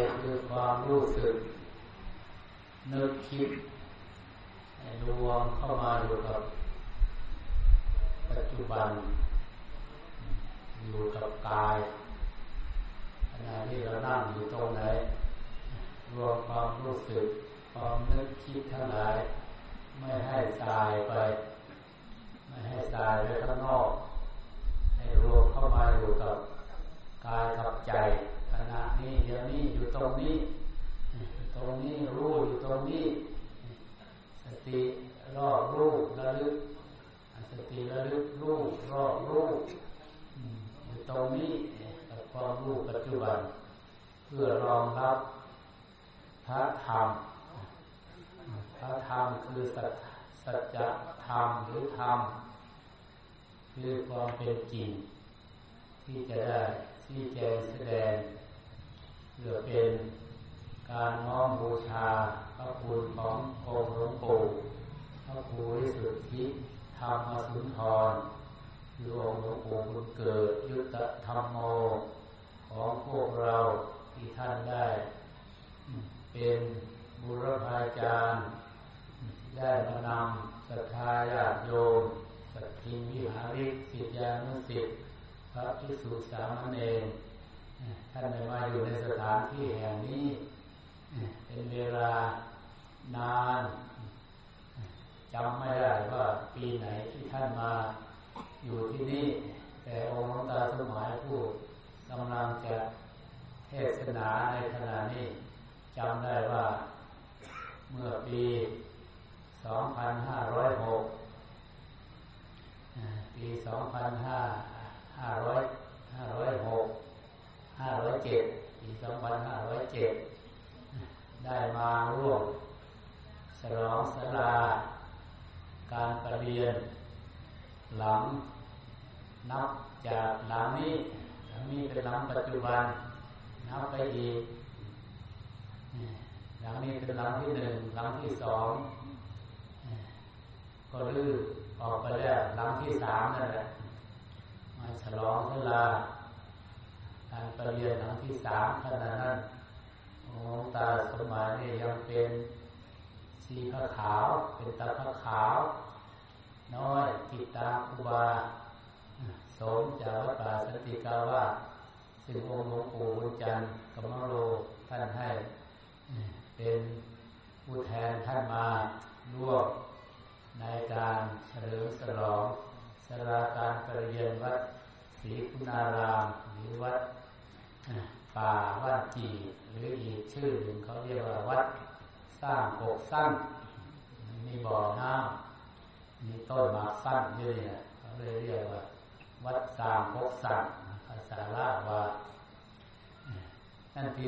คือความรู้สึกนึกคิดรวมเข้ามาอยู่กับปัจจุบันอยู่กับกายขณะที่เรานั่งอยู่ตรงไหนรวมความรู้สึกความนึกคิดทั้งหลายไม่ให้สายไปข้างนอกให้รวมเข้ามาอยู่กับกายกับใจขณะนี้เดี๋ยวนี้อยู่ตรงนี้รู้อยู่ตรงนี้สติรอบรู้ระลึกสติระลึกรู้รอบรู้อยู่ตรงนี้กับความรู้ปัจจุบันเพื่อรองรับพระธรรมคือสัจธรรมหรือธรรมคือความเป็นจริงที่จะได้ชี้แจงแสดงเพื่อเป็นการน้อมบูชาพระคุณขององค์หลวงปู่พระครูวิสุทธิธรรมสุนทรคือองค์หลวงปู่บุญเกิดยุตธรรมโมของพวกเราที่ท่านได้เป็นบุรพาจารย์ได้มานำศรัทธาญาติโยมสัตถิวิหาริกศิษยานุศิษย์พระภิกษุสามเณรท่านได้มาอยู่ในสถานที่แห่งนี้เป็นเวลานานจำไม่ได้ว่าปีไหนที่ท่านมาอยู่ที่นี่แต่องค์หลวงตาสมัยผู้กำลังจะเทศนาในขณะนี้จำได้ว่าเมื่อปี2506ปี507ปี2507ได้มาร่วมฉลองศาลาการประเรียนหลังนับจากหลังนี้เป็นหลังปัจจุบันนับไปอีกหลังนี้เป็นหลังที่1หลังที่2ก็ลื้อออกไปแล้วหลังที่3นั่นแหละมาฉลองศาลาการประเรียนหลังที่3ขณะนั้นหลวงตาสมัยนี่ยังเป็นสีผ้าขาวเป็นตาผ้าขาวน้อยติดตามครูบาสมจากวัดป่าสันติกาวาสซึ่งองค์หลวงปู่บุญจันทร์กัมมโรท่านให้เป็นผู้แทนท่านมาร่วมในการเฉลิมฉลองศาลาการประเรียนวัดศรีคุณารามหรือวัดป่าว่านจีหรืออีกชื่อหนึ่งเขาเรียกว่าวัดสร้างกกสั้นมีบ่อน้ำมีต้นหมากสั้นด้วยเนี่ยเขาเลยเรียกว่าวัดสร้างกกสั้นภาษาลาวว่านั่นปี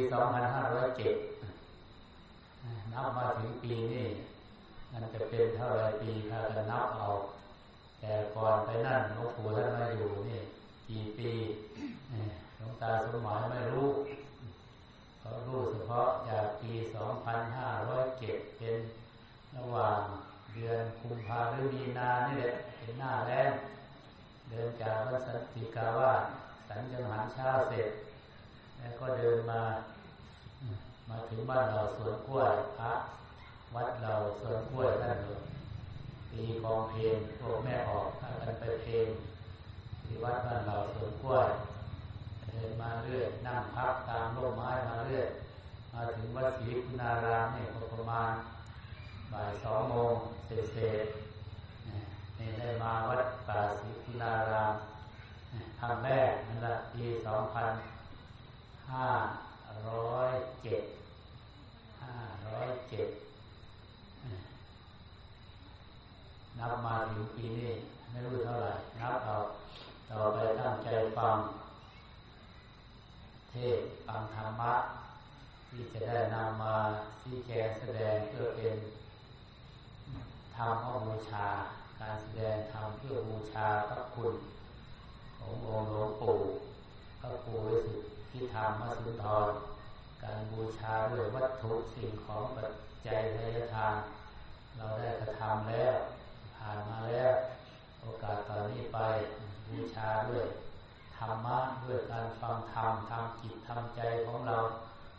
2507นับมาถึงปีนี้มันจะเป็นเท่าไรปีถ้าจะนับเอาแต่ก่อนไปนั่นหลวงปู่ท่านมาอยู่นี่กี่ปีหลวงตาสมัยไม่รู้เขารู้เฉพาะจากปี2507เป็นระหว่างเดือนกุมภาพันธ์หรือมีนานี่แหละเป็นหน้าแล้งเดินจากวัดสันติกาวาสสันจังหันเช้าเสร็จแล้วก็เดินมาถึงบ้านเราสวนกล้วยพระวัดเราสวนกล้วยท่านตีกองเพลงพวกแม่ออกพากันไปเพลงที่วัดบ้านเราสวนกล้วยเดินมาเรื่อยนั่งพักตามร่มไม้มาเรื่อยมาถึงวัดศรีคุณารามนี่ประมาณบ่าย2 โมงเศษนี่ได้มาวัดป่าศรีคุณารามครั้งแรกนั่นแหละปี2507นับมาถึงปีนี้ไม่รู้เท่าไหร่นับเอาต่อไปตั้งใจฟังเทศฟังธรรมะที่จะได้นำมาชี้แจงแสดงเพื่อเป็นธรรมบูชาการแสดงธรรมเพื่อบูชาพระคุณขององค์หลวงปู่พระครูวิสุทธิธรรมสุนทรการบูชาด้วยวัตถุสิ่งของปัจจัยทายทานเราได้กระทำแล้วผ่านมาแล้วโอกาสตอนนี้ไปบูชาด้วยธรรมะด้วยการฟังธรรมทำจิตทำใจของเรา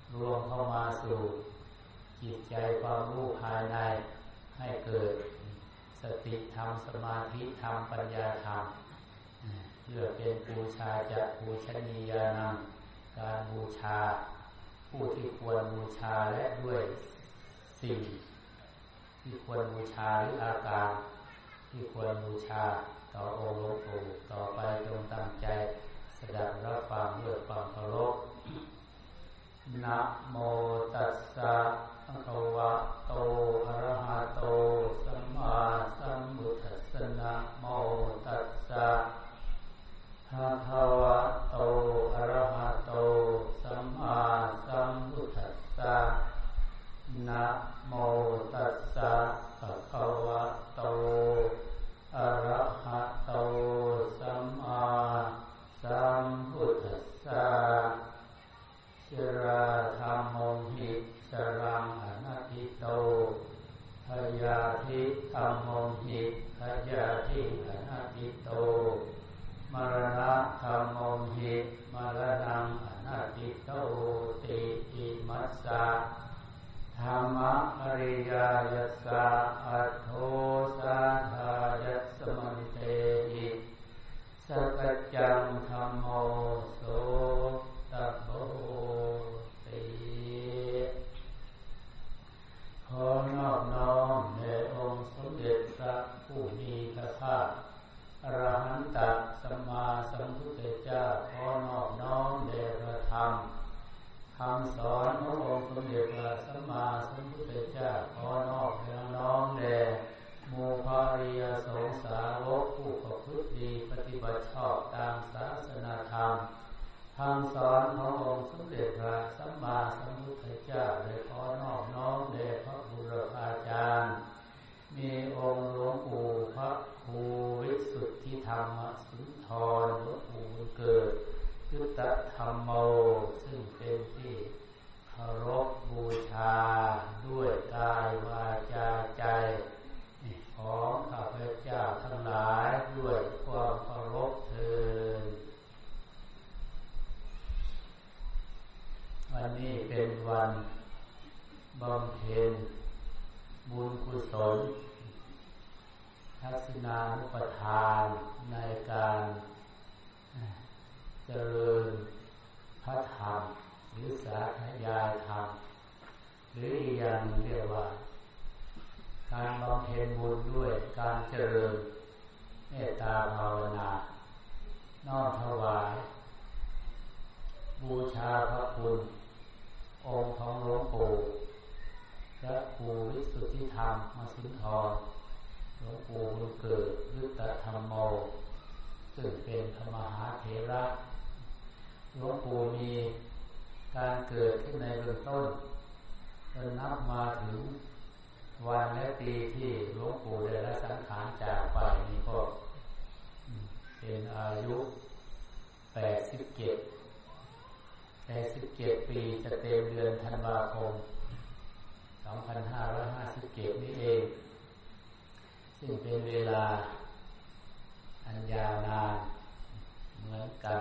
รวมเข้ามาสู่จิตใจความรู้ภายในให้เกิดสติธรรมสมาธิธรรมปัญญาธรรมเพื่อเป็นบูชาจะบูชนียานังการบูชาผู้ที่ควรบูชาและด้วยสิ่งที่ควรบูชาหรืออาการที่ควรบูชาต่อองค์หลวงปู่ต่อไปจงตั้งใจสดับรับฟังด้วยความเคารพนะโมตัสสะภะคะวะโตอะระหะโตสัมมาสัมพุทธัสสะนะโมตัสสะภะคะวะโตอะระหะโตสัมมาสัมพุทธัสสะนะโมตัสสะภะคะวะโตอะระหะโตสัมมาสัมพุทธัสสะชิราธัมโมหิสรังอนัตถิโตพยาธิธัมโมหิพยาธิอนัตถิโตมรณะธัมโมหิมรณังอนัตถิโตติอิมัสสะธรรมะอริยยัสสะอัตโธสัทธายัสสะมันเตหิสัจจังธัมโมโสตโพติขอนอบน้อมแด่องค์สมเด็จพระผู้มีพระภาคอรหันตสัมมาสัมพุทธเจ้าขอนอบน้อมแด่พระธรรมคำสอนขององค์สมเด็จพระสัมมาสัมพุทธเจ้าขอนอบน้อมแด่หมู่พระอริยสงฆ์สาวกผู้ประพฤติดีปฏิบัติชอบตามศาสนาธรรมคำสอนขององค์สมเด็จพระสัมมาสัมพุทธเจ้าได้ขอนอบน้อมแด่พระบุรพาจารย์มีองค์หลวงปู่พระครูวิสุทธิธรรมสุนทรหลวงปู่บุญเกิดยุตธรรมโมซึ่งเป็นที่เคารพบูชาด้วยกายวาจาใจของข้าพเจ้าทั้งหลายด้วยความเคารพเถิดวันนี้เป็นวันบำเพ็ญบุญกุศลทักษิณานุปทานในการเจริญพระธรรมหรือสาธยายธรรมหรืออีกอย่างหนึ่งเรียกว่าการบำเพ็ญบุญด้วยการเจริญเมตตาภาวนาน้อมถวายบูชาพระคุณองค์ของหลวงปู่พระครูวิสุทธิธรรมสุนทรหลวงปู่บุญเกิดยุตธรรมโมซึ่งเป็นพระมหาเถระหลวงปู่มีการเกิดขึ้นในเบื้องต้นจนนับมาถึงวันและปีที่หลวงปู่ได้ละสังขารจากไปนี่ก็เป็นอายุ87ปีจะเต็มเดือนธันวาคม2557นี้เองซึ่งเป็นเวลาอันยาวนานเหมือนกัน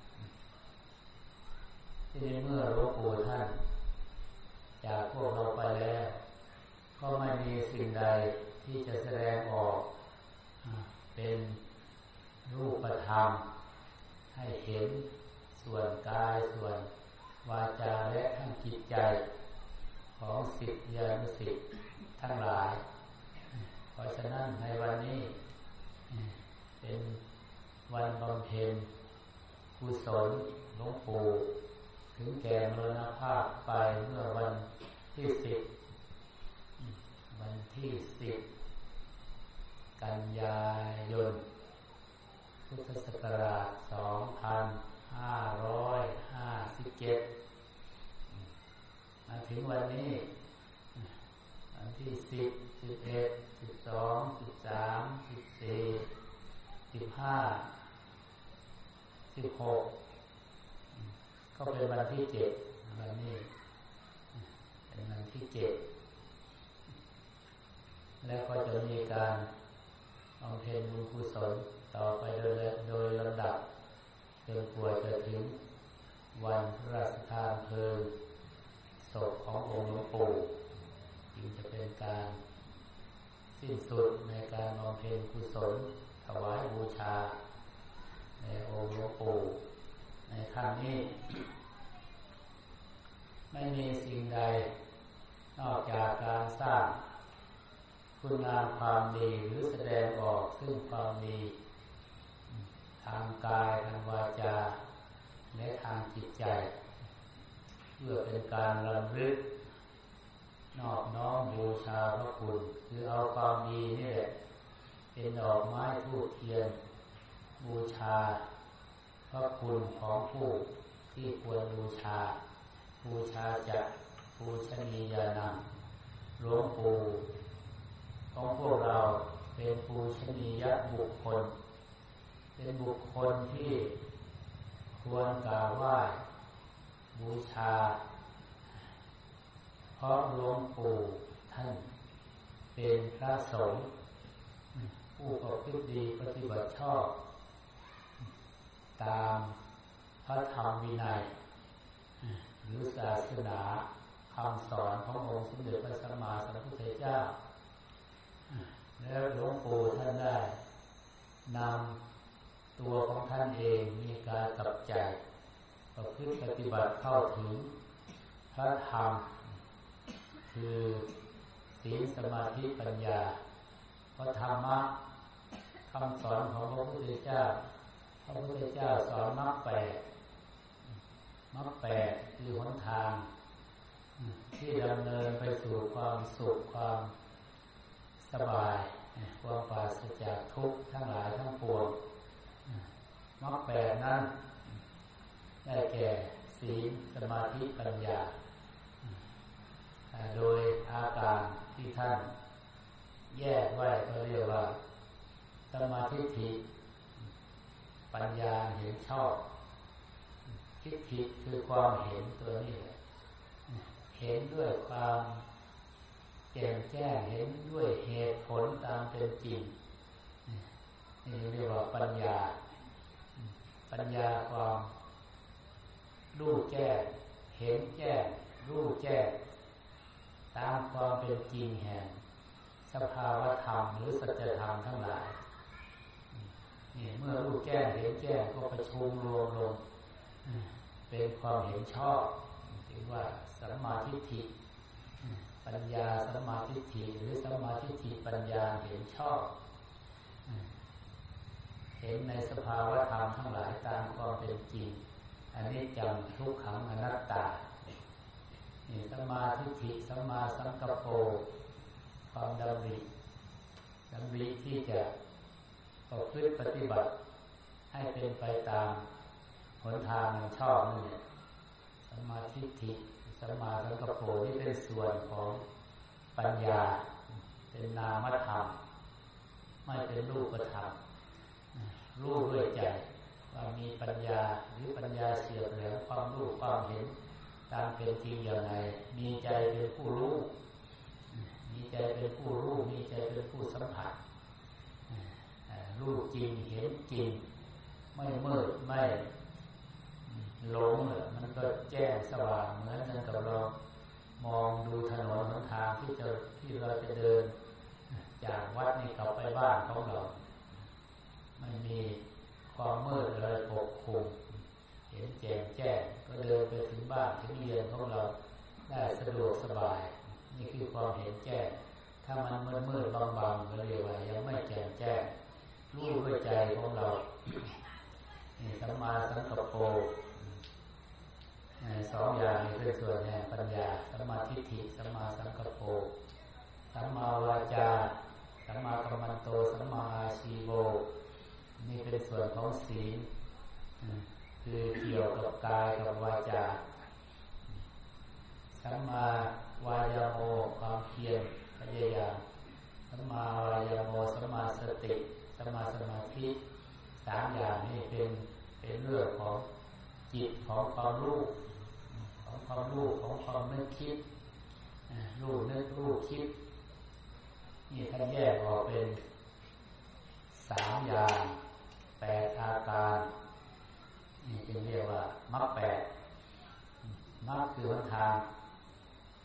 ที่ในเมื่อหลวงปู่ท่านจากพวกเราไปแล้วก็ไม่มีสิ่งใดที่จะแสดงออกเป็นรูปธรรมให้เห็นส่วนกายส่วนวาจาและทั้งจิตใจของศิษยานุศิษย์ทั้งหลายเพราะฉะนั้นในวันนี้เป็นวันบำเพ็ญกุศลหลวงปู่ถึงแก่มรณภาพไปเมื่อวันที่10 กันยายนพุทธศักราช 2557 มาถึงวันนี้วันที่10 11 12 13 14 15 16ก็เป็นวันที่7วันนี้เป็นวันที่7และก็จะมีการบำเพ็ญบุญกุศลต่อไปโดยลำดับจนกว่าจะถึงวันพระราชทานเพลิงขององค์หลวงปู่จึงจะเป็นการสิ้นสุดในการบำเพ็ญกุศลถวายบูชาในองค์หลวงปู่ในครั้งนี้ไม่มีสิ่งใดนอกจากการสร้างคุณงามความดีหรือแสดงออกซึ่งความดีทางกายทางวาจาและทางจิตใจเพื่อเป็นการรำลึกนอบน้อมบูชาพระคุณคือเอาความดีนี่แหละเป็นดอกไม้ธูปเทียนบูชาพระคุณของผู้ที่ควรบูชาจะปูชนียานังหลวงปู่ของพวกเราเป็นปูชนียบุคคลเป็นบุคคลที่ควรกราบไหว้บูชาเพราะหลวงปู่ท่านเป็นพระสงฆ์ผู้ประพฤติดีปฏิบัติชอบตามพระธรรมวินัยหรือศาสนาคำสอนขององค์สมเด็จพระสัมมาสัมพุทธเจ้าแล้วหลวงปู่ท่านได้นำตัวของท่านเองมีการตัดใจประพฤติปฏิบัติเข้าถึงพระธรรมคือศีลสมาธิปัญญาพระธรรมะคำสอนของพระพุทธเจ้าสอนมรรคแปดคือหนทางที่ดำเนินไปสู่ความสุขความสบายความปราศจากทุกข์ทั้งหลายทั้งปวงมรรคแปดนั้นได้แก่ศีลสมาธิปัญญาโดยอาการที่ท่านแยกไว้ก็เรียกว่าสมาธิทิฏฐิปัญญาเห็นชอบทิฏฐิคือความเห็นตัวนี้เห็นด้วยความแจ่มแจ้งเห็นด้วยเหตุผลตามเป็นจริงนี่เรียกว่าปัญญาความรู้แจ้งเห็นแจ้งรู้แจ้งตามความเป็นจริงแห่งสภาวธรรมหรือสัจธรรมทั้งหลายนี่เมื่อรู้แจ้งเห็นแจ้งก็ประชุมรวมลงเป็นความเห็นชอบถึงว่าสัมมาทิฏฐิปัญญาสัมมาทิฏฐิหรือสัมมาทิฏฐิปัญญาเห็นชอบเห็นในสภาวธรรมทั้งหลายตามความเป็นจริงอนิจจังทุกขังอนัตตานี่สัมมาทิฏฐิสัมมาสังกัปโปความดำริที่จะประพฤติปฏิบัติให้เป็นไปตามหนทางชอบนี่สัมมาทิฏฐิสัมมาสังกัปโปนี่เป็นส่วนของปัญญาเป็นนามธรรมไม่เป็นรูปธรรมรู้ด้วยใจว่ามีปัญญาหรือปัญญาเฉียบแหลมความรู้ความเห็นตามเป็นจริงอย่างไรมีใจเป็นผู้รู้มีใจเป็นผู้รู้มีใจเป็นผู้สัมผัสรู้จริงเห็นจริงไม่มืดไม่หลงเลยมันก็แจ้งสว่างเหมือนกันกับเรามองดูถนนหนทางที่เราจะเดินจากวัดนี้กลับไปบ้านของเราไม่มีความมืดอะไรปกคลุมเห็นแจ้งก็เดินไปถึงบ้านถึงเรือนของเราได้สะดวกสบายนี่คือความเห็นแจ้งถ้ามันมืดบางๆก็เรียกว่ายังไม่แจ้งรู้ด้วยใจของเรานี่สัมมาสังกัปโปสองอย่างนี้เป็นส่วนแห่งปัญญาสัมมาทิฏฐิสัมมาสังกัปโปสัมมาวาจาสัมมากัมมันโตสัมมาอาชีโวนี่เป็นส่วนของศีลคือเกี่ยวกับกายกับวาจาสัมมาวายาโมความเพียรพยายามสัมมาวายาโมสัมมาสติสัมมาสมาธิสามอย่างนี้เป็นเรื่องของจิตของความรู้ของความนึกคิดรู้นึกรู้คิดนี่ท่านแยกออกเป็นสามอย่าง8อาการนี่จึงเรียกว่ามรรค8มรรคคือหนทาง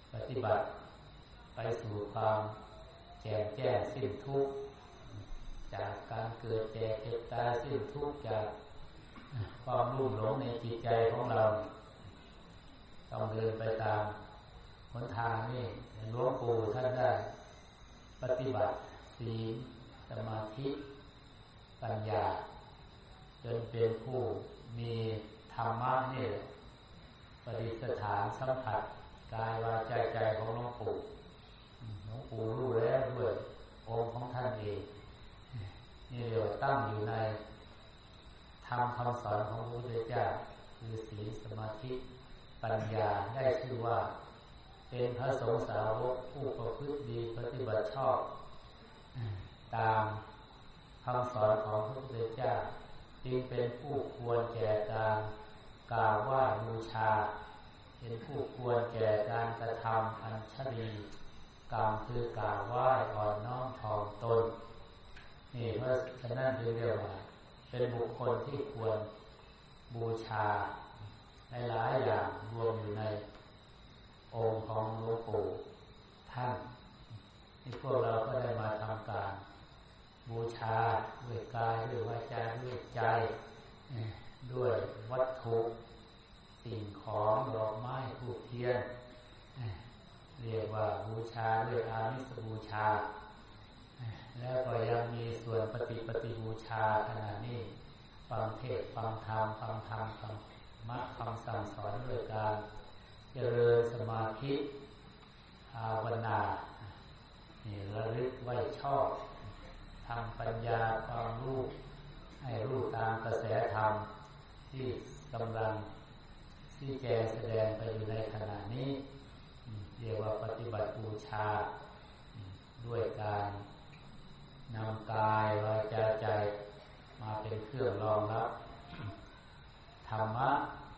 ปฏิบัติไปสู่ความแจ่มแจ้งสิ้นทุกข์จากการเกิดแก่เจ็บตายสิ้นทุกข์จากความลุ่มหลงในจิตใจของเราต้องเดินไปตามหนทางนี้หลวงปู่ท่านได้ปฏิบัติศีลสมาธิปัญญาจนเป็นผู้มีธรรมะนี่ประดิษฐานสัมผัสกายวาจาใจของหลวงปู่รู้แล้วด้วยองค์ของท่านเองนี่เรียกว่าตั้งอยู่ในธรรมคำสอนของพระพุทธเจ้าคือศีลสมาธิปัญญาได้ชื่อว่าเป็นพระสงฆ์สาวกผู้ประพฤติดีปฏิบัติชอบตามคำสอนของพระพุทธเจ้าจึงเป็นผู้ควรแก่การกราบไหว้บูชาเป็นผู้ควรแก่การกระทำอัญชลีกรรมคือกราบไหว้อ่อนน้อมถ่อมตนนี่เพราะฉะนั้นจึงเรียกว่าเป็นบุคคลที่ควรบูชาหลายอย่างรวมอยู่ในองค์ของหลวงปู่ท่านที่พวกเราก็ได้มาทำการบูชาด้วยกายด้วยวาจาด้วยใจด้วยวัตถุสิ่งของดอกไม้ธูปเทียนเรียกว่าบูชาด้วยอามิสบูชาแล้วก็ยังมีส่วนปฏิบูชาขณะนี้ฟังเทศน์ฟังธรรมฟังมรรคคำสั่งสอนด้วยการเจริญสมาธิภาวนานี่ระลึกไว้ชอบทำปัญญาความรู้ให้รู้ตามกระแสธรรมที่กำลังที่แจงแสดงไปอยู่ในขณะนี้เรียกว่าปฏิบัติบูชาด้วยการนำกายวาจาใจมาเป็นเครื่องรองรับธรรมะ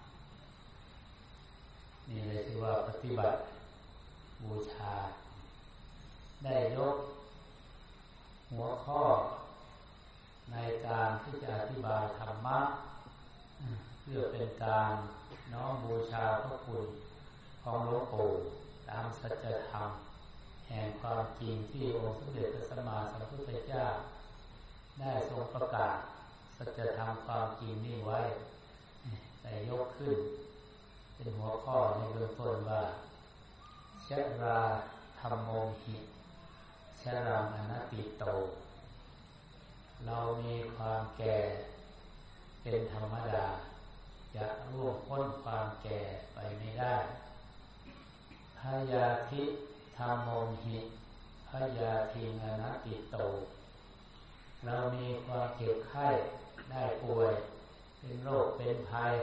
นี่เลยที่ว่าปฏิบัติบูชาได้ยกหัวข้อในการที่จะอธิบายธรรมะเพื่อเป็นการน้อมบูชาพระคุณของหลวงปู่ตามสัจธรรมแห่งความจริงที่องค์สมเด็จพระสัมมาสัมพุทธเจ้าได้ทรงประกาศสัจธรรมความจริงนี้ไว้แต่ยกขึ้นเป็นหัวข้อในเบื้องต้นว่าชราธัมโมหิชรังอนัตติโตเรามีความแก่เป็นธรรมดาจะล่วงพ้นความแก่ไปไม่ได้พยาธิธัมโมหิพยาธิอนัตติโตเรามีความเจ็บไข้ได้ป่วยเป็นโรคเป็นภัย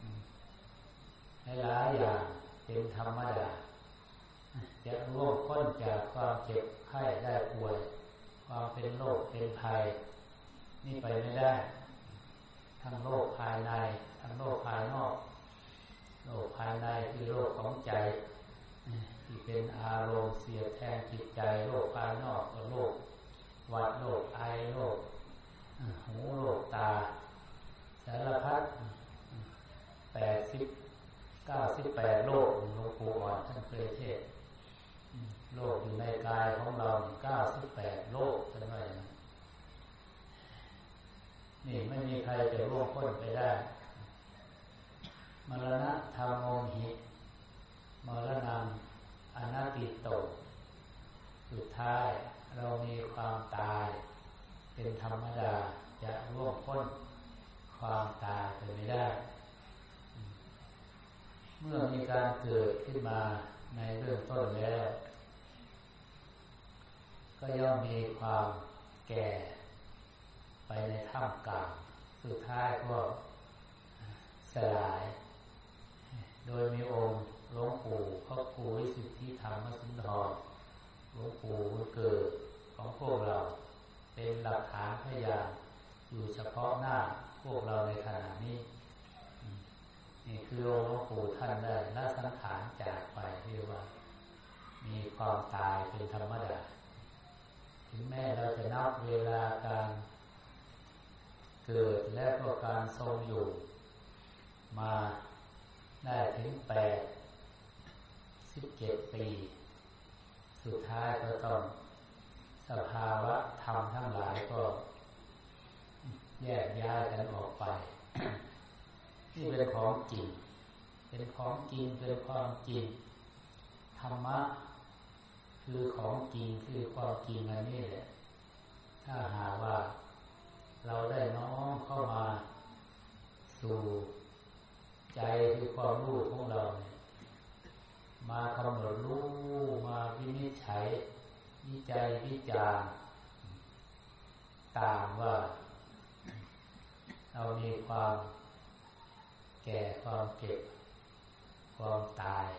หลายอย่างเป็นธรรมดาจะล่วงพ้นจากความเจ็บไข้ได้ป่วยความเป็นโรคเป็นภัยนี่ไปไม่ได้ทั้งโรคภายในทั้งโรคภายนอกโรคภายในคือโรคของใจที่เป็นอารมณ์เสียดแทงจิตใจโรคภายนอกก็โรคหวัดโรคไอโรคหูโรคตาสารพัด98โรคหลวงปู่อ่อนท่านเคยเทศน์โรคอยู่ในกายของเรา98โรคเป็นไงนี่ไม่มีใครจะล่วงพ้นไปได้มรณะธัมโมหิมรณังอนัตติโตสุดท้ายเรามีความตายเป็นธรรมดาจะล่วงพ้นความตายไปไม่ได้เมื่อมีการเกิดขึ้นมาในเรื่องต้นแล้วก็ย่อมมีความแก่ไปในท่ามกลางสุดท้ายก็สลายโดยมีองค์หลวงปู่พระครูวิสุทธิธรรมสุนทรหลวงปู่เกิดของพวกเราเป็นหลักฐานพยานอยู่เฉพาะหน้าพวกเราในขณะนี้นี่คือองค์หลวงปู่ท่านได้ละสังขารจากไปเรียกว่ามีความตายเป็นธรรมดาถึงแม้เราจะนับเวลาการเกิดและก็การทรงอยู่มาได้ถึง8 4 17 ปีสุดท้ายก็ต้องสภาวะธรรมทั้งหลายก็แยกย้ายกันออกไป นี่เป็นของจริงเป็นของจริงเป็นความจริงธรรมะคือของจริงคือความจริงอันนี้แหละถ้าหากว่าเราได้น้อมเข้ามาสู่ใจคือความรู้ของเราเนี่ยมากำหนดรู้มาวินิจฉัยวิจัยวิจารณ์ตามว่าเรามีความแก่ความเก็บความตาย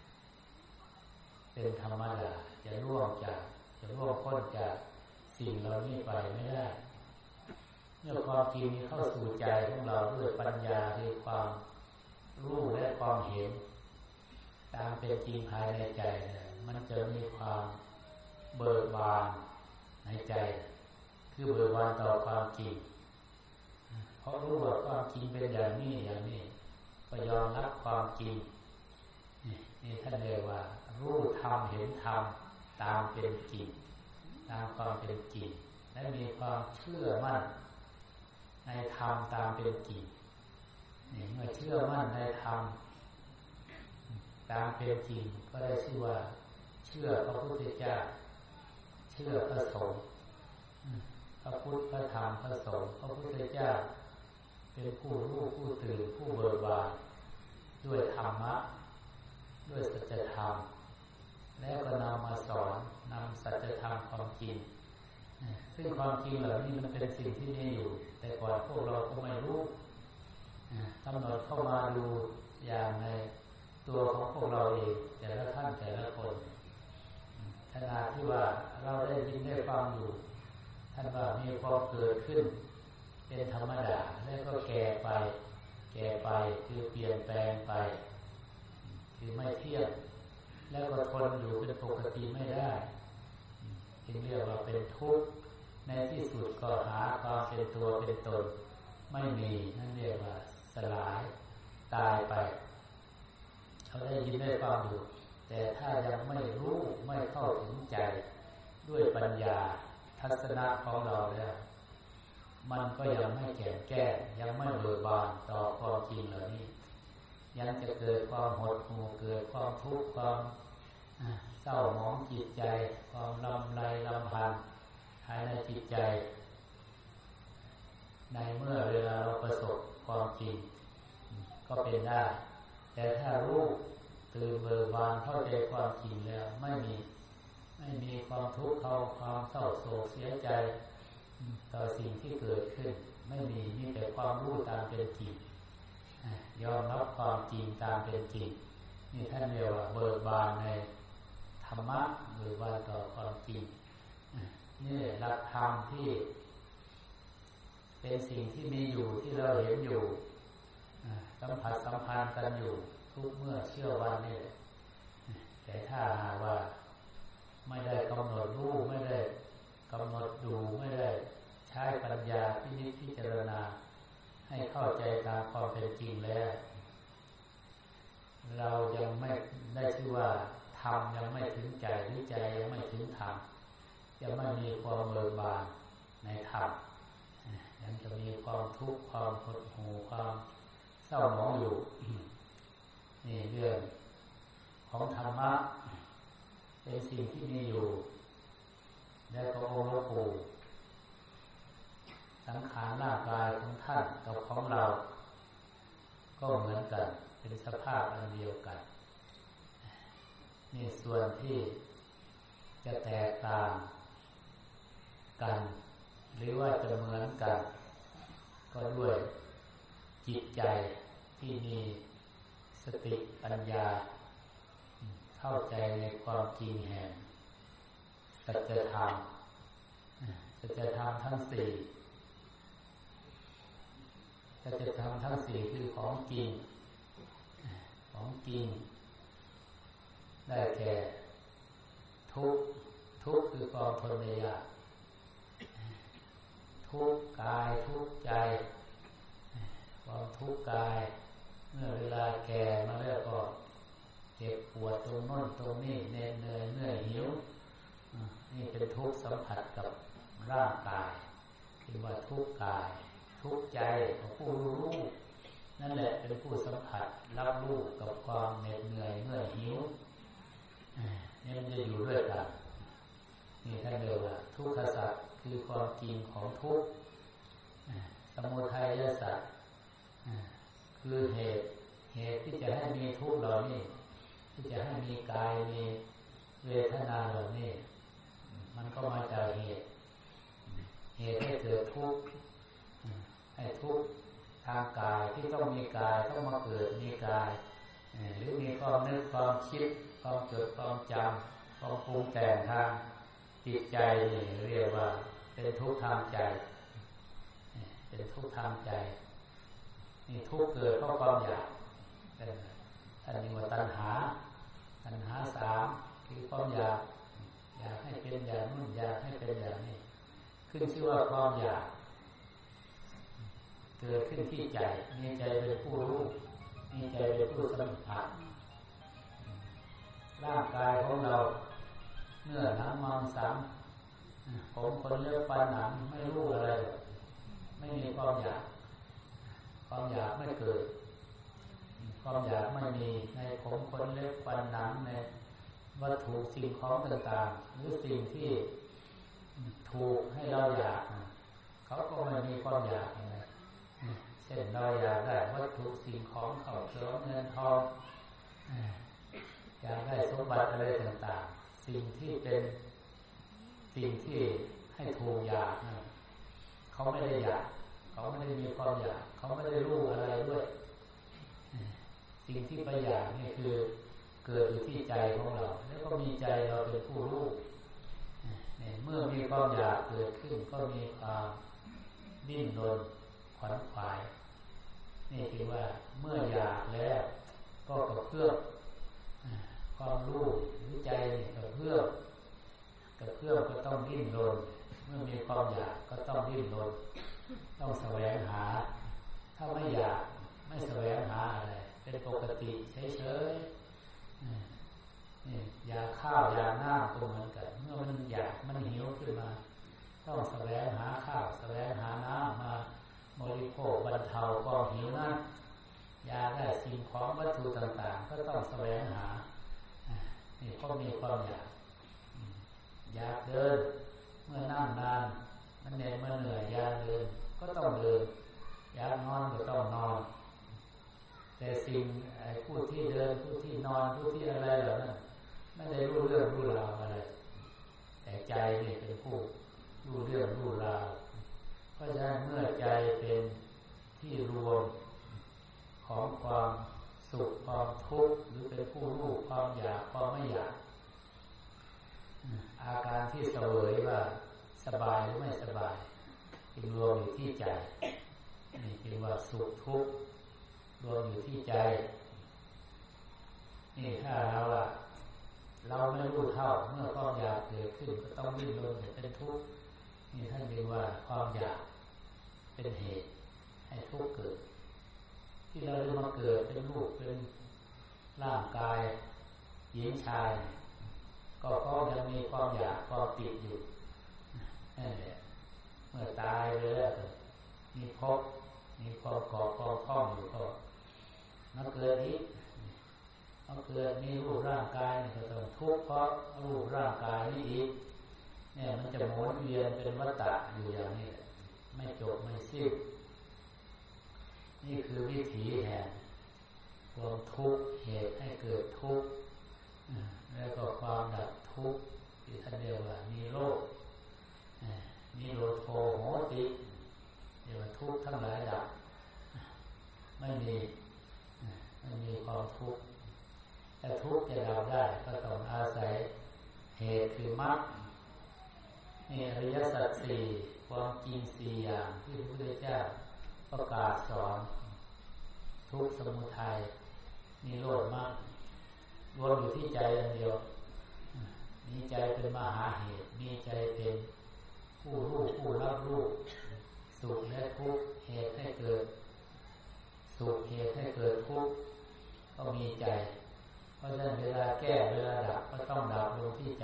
เป็นธรรมดาจะล่วงพ้นจากสิ่งเหล่านี้ไปไม่ได้เมื่อความจริงเข้าสู่ใจของเราด้วยปัญญาคือความรู้และความเห็นตามเป็นจริงภายในใจมันจะมีความเบิกบานในใจคือเบิกบานต่อความจริงเพราะรู้ว่าความจริงเป็นอย่างนี้ก็ยอมรับความจริงนี่ท่านเรียกว่ารู้ธรรมเห็นธรรมตามเป็นจริงตามความเป็นจริงและมีความเชื่อมั่นในธรรมตามเป็นจริงเมื่อเชื่อมั่นในธรรมตามเป็นจริงก็ได้ชื่อว่าเชื่อพระพุทธเจ้าเชื่อพระสงฆ์พระพุทธพระธรรมพระสงฆ์พระพุทธเจ้าเป็นผู้รู้ผู้ตื่นผู้เบิกบานด้วยธรรมะด้วยสัจธรรมแล้วก็นำมาสอนนำสัจธรรมความจริงซึ่งความจริงเหล่านี้มันเป็นสิ่งที่มีอยู่แต่ก่อนพวกเราก็ไม่รู้กำหนดเข้ามาดูอย่างในตัวของพวกเราเองแต่ละท่านแต่ละคนขณะที่ว่าเราได้ยินได้ฟังอยู่ท่านว่ามีความเกิดขึ้นเป็นธรรมดาแล้วก็แก่ไปคือเปลี่ยนแปลงไปคือไม่เที่ยงแล้วก็ทนอยู่เป็นปกติไม่ได้จึงเรียกว่าเป็นทุกข์ในที่สุดก็หาความเป็นตัวเป็นตนไม่มีนั่นเรียกว่าสลายตายไปเขาได้ยินได้ฟังอยู่แต่ถ้ายังไม่รู้ไม่เข้าถึงใจด้วยปัญญาทัศนะของเราแล้วมันก็ยังไม่แก่แก้ยังไม่เบิกบานต่อความจริงเหล่านี้ยังจะเกิดความหดหู่เกิดความทุกข์ความเศร้าหมองจิตใจความลำไรลำพันธ์ภายในจิตใจในเมื่อเวลาเราประสบความจริงก็เป็นได้แต่ถ้ารู้ตื่นเบิกบานเข้าใจความจริงแล้วไม่มีความทุกข์ความเศร้าโศกเสียใจต่อสิ่งที่เกิดขึ้นไม่มีแต่ความรู้ตามเป็นจริงยอมรับความจริงตามเป็นจริงนี่ท่านเรียกว่าเบิกบานในธรรมะเบิกบานต่อความจริงนี่หลักธรรมที่เป็นสิ่งที่มีอยู่ที่เราเห็นอยู่สัมผัสสัมพันธ์กันอยู่ทุกเมื่อเชื่อวันนี่แต่ถ้าหากว่าไม่ได้กำหนดรู้ไม่ได้กำหนดดูไม่ได้ใช้ปัญญาพิจารณาให้เข้าใจตามความเป็นจริงแล้วเรายังไม่ได้ชื่อว่าธรรมยังไม่ถึงใจหรือใจยังไม่ถึงธรรมยังไม่มีความเบิกบานในธรรมยังจะมีความทุกข์ความหดหู่ความเศร้าหมองอยู่นี่เรื่องของธรรมะเป็นสิ่งที่มีอยู่แล้วก็องค์หลวงปู่สังขารร่างกายของท่านกับของเราก็เหมือนกันเป็นสภาพอันเดียวกันนี่ส่วนที่จะแตกต่างกันหรือว่าจะเหมือนกันก็ด้วยจิตใจที่มีสติปัญญาเข้าใจในความจริงแห่งสัจธรรมทั้งสี่สัจธรรมทั้งสี่คือของจริงได้แก่ทุกข์คือความทนได้ยากทุกข์กายทุกข์ใจความทุกข์กายเมื่อเวลาแก่มาแล้วก็เจ็บปวดตรงโน้นตรงนี้เหนื่อยหิวนี่เป็นทุกข์สัมผัสกับร่างกายที่ว่าทุกข์กายทุกข์ใจของผู้รู้นั่นแหละเป็นผู้สัมผัสรับรู้กับความเหนื่อยหิวนี่มันจะอยู่ด้วยกันนี่ท่านเรียกว่าทุกขสัจคือความจริงของทุกข์สมุทัยสัจคือเหตุที่จะให้มีทุกข์เหล่านี้ที่จะให้มีกายมีเวทนาเหล่านี้มันก็มาจากเหตุให้เกิดทุกข์ให้ทุกข์ทางกายที่ต้องมีกายต้องมาเกิดมีกายหรือมีความนึกความคิดความเกิดความจำความปรุงแต่งทางจิตใจนี่เรียกว่าเป็นทุกข์ทางใจเป็นทุกข์ทางใจนี่ทุกข์เกิดเพราะความอยากอันนี้ว่าตัณหา3คือความอยากให้เป็นอย่างนู้นอยากให้เป็นอย่างนี้ขึ้นชื่อว่าความอยากเกิดขึ้นที่ใจมีใจเป็นผู้รู้มีใจเป็นผู้สัมผัสร่างกายของเราเนื้อหนังมังสังผมขนเล็บฟันหนังไม่รู้อะไรไม่มีความอยากไม่เกิดความอยากไม่มีในผมขนเล็บฟันหนังในวัตถุสิ่งของต่างๆหรือสิ่งที่ถูกให้เราอยากเขาก็ไม่มีความอยากอะไรเช่นเราอยากได้วัตถุสิ่งของเข้าของเงินทองอยากได้สมบัติอะไรต่างๆสิ่งที่เป็นสิ่งที่ให้ถูกอยากเขาไม่ได้อยากเขาไม่ได้มีความอยากเขาไม่ได้รู้อะไรด้วยสิ่งที่ไปอยากนี่คือเกิดอยู่ที่ใจของเราแล้วก็มีใจเราเป็นผู้รู้เมื่อมีความอยากเกิดขึ้นก็มีความดิ้นรนขวนขวายนี่คือว่าเมื่ออยากแล้วก็กระเพื่อมความรู้หรือใจกระเพื่อมก็ต้องดิ้นรนเมื่อมีความอยากก็ต้องดิ้นรนต้องแสวงหาถ้าไม่อยากไม่แสวงหาอะไรเป็นปกติเฉยๆอยากข้าวยากน้ำก็เหมือนกันเมื่อมันอยากมันหิวขึ้นมาต้องแสวงหาข้าวแสวงหาน้ำมาบริโภคบรรเทาความหิวนั้นอยากได้สิ่งของวัตถุต่างๆก็ต้องแสวงหานี่เพราะมีความอยากเดินเมื่อนั่งนานมันเหนื่อยอยากเดินก็ต้องเดินอยากนอนก็ต้องนอนแต่สิ่งผู้ที่เดินผู้ที่นอนผู้ที่อะไรเหล่านั้นไม่ได้รู้เรื่องรู้ราวอะไรแต่ใจนี่เป็นผู้รู้เรื่องรู้ราวเพราะฉะนั้นเมื่อใจเป็นที่รวมของความสุขความทุกข์หรือเป็นผู้รู้ความอยากความไม่อยากอาการที่เสวยว่าสบายหรือไม่สบายจึงรวมอยู่ที่ใจนี่คือว่าสุขทุกข์รวมอยู่ที่ใจนี่ถ้าเราไม่รู้เท่าเมื่อความอยากเกิดขึ้นก็ต้องดิ้นรนเป็นทุกข์นี่ท่านเรียกว่าความอยากเป็นเหตุให้ทุกข์เกิดที่เราได้มาเกิดเป็นรูปเป็นร่างกายหญิงชายก็เพราะยังมีความอยากความติดอยู่นั่นแหละเมื่อตายไปแล้วมีภพมีความก่อความคล้องอยู่ก็มาเกิดอีกมาเกิดมีรูปร่างกายนี่ก็ต้องทุกข์เพราะรูปร่างกายนี้อีกเนี่ยมันจะหมุนเวียนเป็นวัฏฏะอยู่อย่างนี้ไม่จบไม่สิ้นนี่คือวิถีแห่งความทุกข์เหตุให้เกิดทุกข์แล้วก็ความดับทุกข์ที่ท่านเรียกว่านิโรธนิโรโธโหติเรียกว่าทุกข์ทั้งหลายดับไม่มีความทุกข์แต่ทุกข์จะดับได้ก็ต้องอาศัยเหตุคือมรรคนี่อริยสัจสี่ความจริงสี่อย่างที่พระพุทธเจ้าประกาศสอนทุกข์สมุทัยนิโรธมรรครวมอยู่ที่ใจอันเดียวมีใจเป็นมหาเหตุมีใจเป็นผู้รู้ผู้รับรู้สุขและทุกข์เหตุให้เกิดสุขเหตุให้เกิดทุกข์ก็มีใจเพราะฉะนั้นเวลาแก้เวลาดับก็ต้องดับลงที่ใจ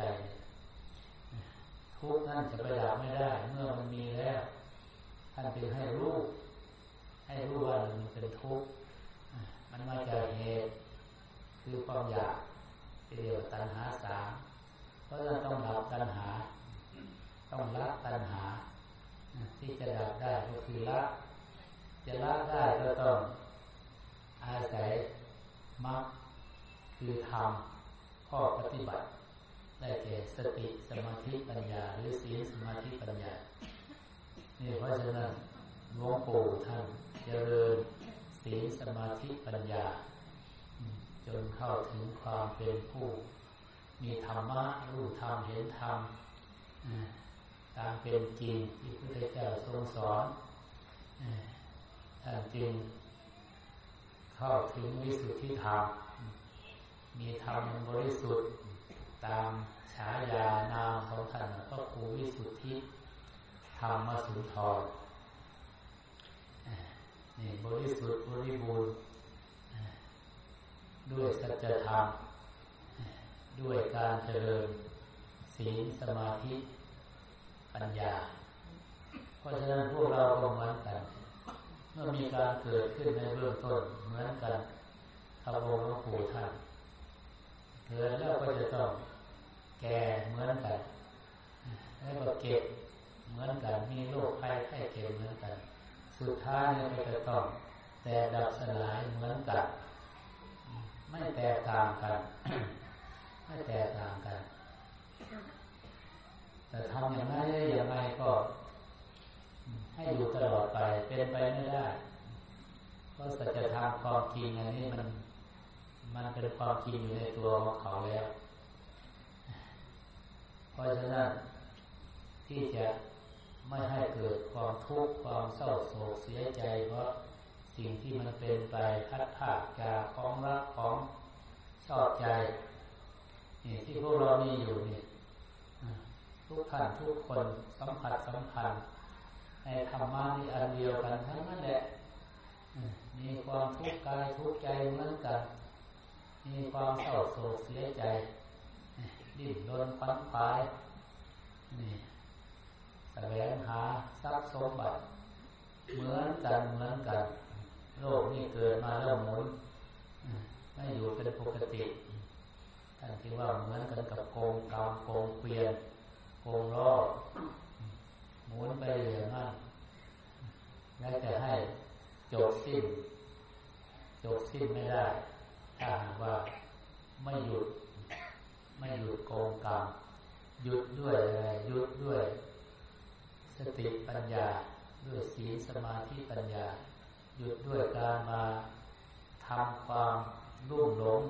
ทุกข์นั่นจะไปดับไม่ได้เมื่อมันมีแล้วท่านจึงให้รู้ว่ามันเป็นทุกข์มันมาจากเหตุคือความอยากที่เรียกว่าตัณหาสามเพราะฉะนั้นต้องดับตัณหาต้องละตัณหาที่จะดับได้ก็คือละจะละได้ก็ต้องอาศัยมรรคคือธรรมข้อปฏิบัติได้แก่สติสมาธิปัญญาหรือศีลสมาธิปัญญานี่เพราะฉะนั้นหลวงปู่ท่านเจริญศีลสมาธิปัญญาจนเข้าถึงความเป็นผู้มีธรรมะรู้ธรรมเห็นธรรมตามเป็นจริงที่พระพุทธเจ้าทรงสอนท่านจึงเข้าถึงวิสุทธิธรรมมีธรรมบริสุทธิ์ตามฉายานามของท่านพระครูวิสุทธิธรรมสุนทรนี่บริสุทธิ์บริบูรณ์ด้วยสัจธรรมด้วยการเจริญศีลสมาธิปัญญาเพราะฉะนั้นพวกเราก็เหมือนกันเมื่อมีการเกิดขึ้นในเบื้องต้นเหมือนกันพระองค์หลวงปู่ท่านเกิดแล้วก็จะต้องแก่เหมือนกันแล้วก็เก็บเหมือนกันมีโรคภัยไข้เจ็บเหมือนกันสุดท้ายเนี่ยก็จะต้องแต่ดับสลายเหมือนกันไม่แตกต่างกันไม่แตกต่างกันแต่ทำอย่างไรอย่างไรก็ให้อยู่ตลอดไปเป็นไปไม่ได้เพราะสัจธรรมความจริงอันนี้มันเป็นความจริงอยู่ในตัวของเขาแล้วเพราะฉะนั้นที่จะไม่ให้เกิดความทุกข์ความเศร้าโศกเสียใจเพราะสิ่งที่มันเป็นไปพัดพรากจากของรักของชอบใจนี่ที่พวกเรามีอยู่นี่ทุกท่านทุกคนสัมผัสสัมพันธ์ในธรรมะนี่อันเดียวกันทั้งนั้นแหละมีความทุกข์กายทุกข์ใจเหมือนกันมีความเศร้าโศกเสียใจดิ้นรนขวนขวายนี่แสวงหาทรัพย์สมบัติเหมือนกันโลกนี้เกิดมาแล้วหมุนไม่อยู่เป็นปกติท่านที่ว่าเหมือนกันกับโกงกรรมโกงเกวียนโกงล้อหมุนไปอย่างนั้นแล้วจะให้จบสิ้นไม่ได้ถ้าหากว่าไม่หยุดโกงกรรมหยุดด้วยอะไรหยุดด้วยสติปัญญาด้วยศีลสมาธิปัญญาหยุดด้วยการมาทำความรุ่มหลง